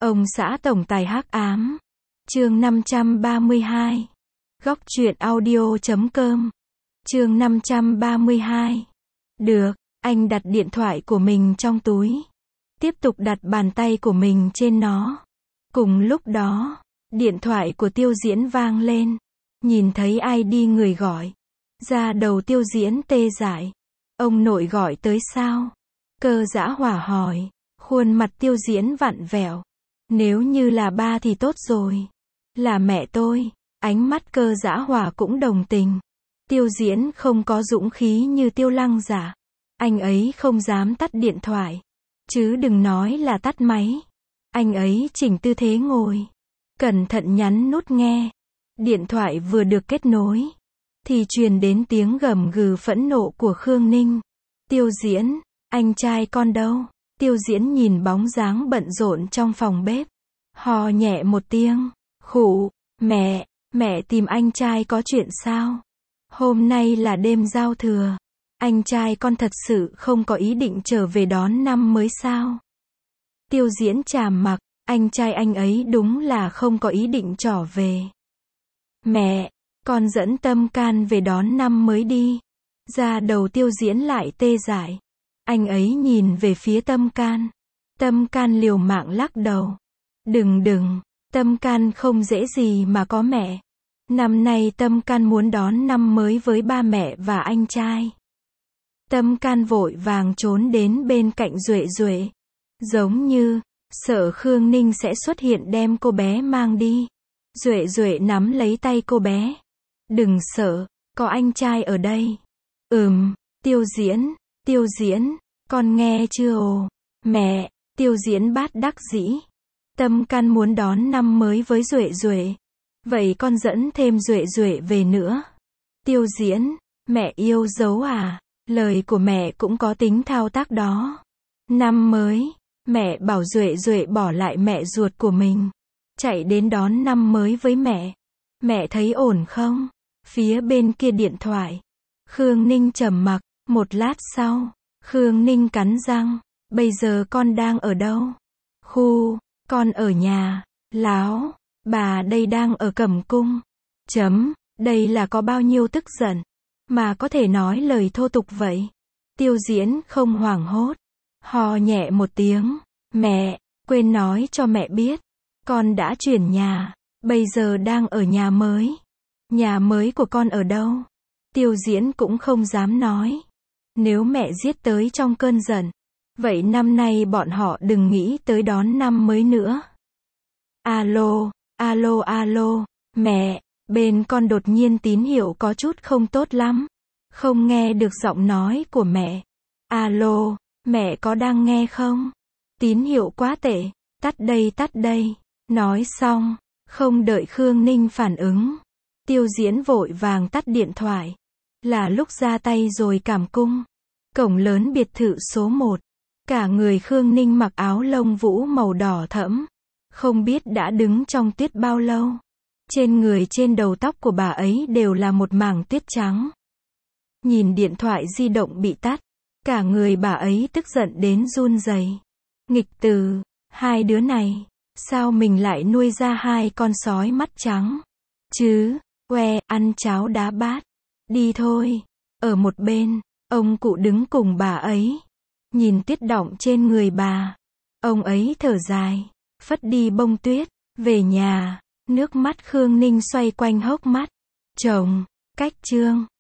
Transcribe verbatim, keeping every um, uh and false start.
Ông xã tổng tài hắc ám. Chương năm trăm ba mươi hai. Góc truyện audio chấm com. Chương năm trăm ba mươi hai. Được, anh đặt điện thoại của mình trong túi. Tiếp tục đặt bàn tay của mình trên nó. Cùng lúc đó, điện thoại của Tiêu Diễn vang lên. Nhìn thấy ai đi người gọi. Da đầu Tiêu Diễn tê dại. Ông nội gọi tới sao? Cơ Dã Hỏa hỏi. Khuôn mặt Tiêu Diễn vặn vẹo. Nếu như là ba thì tốt rồi. Là mẹ tôi. Ánh mắt Cơ Dã Hỏa cũng đồng tình. Tiêu Diễn không có dũng khí như Tiêu Lăng Giả. Anh ấy không dám tắt điện thoại. Chứ đừng nói là tắt máy. Anh ấy chỉnh tư thế ngồi. Cẩn thận nhấn nút nghe. Điện thoại vừa được kết nối. Thì truyền đến tiếng gầm gừ phẫn nộ của Khương Ninh. Tiêu Diễn, anh trai con đâu? Tiêu Diễn nhìn bóng dáng bận rộn trong phòng bếp. Hò nhẹ một tiếng. Khụ, mẹ, mẹ tìm anh trai có chuyện sao? Hôm nay là đêm giao thừa. Anh trai con thật sự không có ý định trở về đón năm mới sao? Tiêu Diễn trầm mặc, anh trai anh ấy đúng là không có ý định trở về. Mẹ, con dẫn Tâm Can về đón năm mới đi. Da đầu Tiêu Diễn lại tê dại. Anh ấy nhìn về phía Tâm Can. Tâm Can liều mạng lắc đầu. Đừng đừng, Tâm Can không dễ gì mà có mẹ. Năm nay Tâm Can muốn đón năm mới với ba mẹ và anh trai. Tâm Can vội vàng trốn đến bên cạnh Duệ Duệ. Giống như, sợ Khương Ninh sẽ xuất hiện đem cô bé mang đi. Duệ Duệ nắm lấy tay cô bé. Đừng sợ, có anh trai ở đây. Ừm, Tiêu Diễn, Tiêu Diễn, con nghe chưa ồ? Mẹ, Tiêu Diễn bát đắc dĩ. Tâm Can muốn đón năm mới với Duệ Duệ. Vậy con dẫn thêm Duệ Duệ về nữa. Tiêu Diễn, mẹ yêu dấu à? Lời của mẹ cũng có tính thao tác đó. Năm mới, mẹ bảo Duệ Duệ bỏ lại mẹ ruột của mình. Chạy đến đón năm mới với mẹ. Mẹ thấy ổn không? Phía bên kia điện thoại. Khương Ninh trầm mặc. Một lát sau, Khương Ninh cắn răng. Bây giờ con đang ở đâu? Khu, con ở nhà. Láo, bà đây đang ở Cẩm Cung. Chấm, đây là có bao nhiêu tức giận. Mà có thể nói lời thô tục vậy. Tiêu Diễn không hoảng hốt. Hò nhẹ một tiếng. Mẹ, quên nói cho mẹ biết. Con đã chuyển nhà. Bây giờ đang ở nhà mới. Nhà mới của con ở đâu? Tiêu Diễn cũng không dám nói. Nếu mẹ giết tới trong cơn giận. Vậy năm nay bọn họ đừng nghĩ tới đón năm mới nữa. Alo, alo alo, mẹ, bên con đột nhiên tín hiệu có chút không tốt lắm. Không nghe được giọng nói của mẹ. Alo, mẹ có đang nghe không? Tín hiệu quá tệ, tắt đây tắt đây. Nói xong, không đợi Khương Ninh phản ứng. Tiêu Diễn vội vàng tắt điện thoại. Là lúc ra tay rồi Cảm Cung. Cổng lớn biệt thự số một. Cả người Khương Ninh mặc áo lông vũ màu đỏ thẫm. Không biết đã đứng trong tuyết bao lâu. Trên người trên đầu tóc của bà ấy đều là một mảng tuyết trắng. Nhìn điện thoại di động bị tắt. Cả người bà ấy tức giận đến run rẩy. Nghịch từ, hai đứa này. Sao mình lại nuôi ra hai con sói mắt trắng? Chứ, que, ăn cháo đá bát. Đi thôi. Ở một bên, ông cụ đứng cùng bà ấy. Nhìn tuyết đọng trên người bà. Ông ấy thở dài. Phất đi bông tuyết. Về nhà. Nước mắt Khương Ninh xoay quanh hốc mắt. Chồng, cách Trương.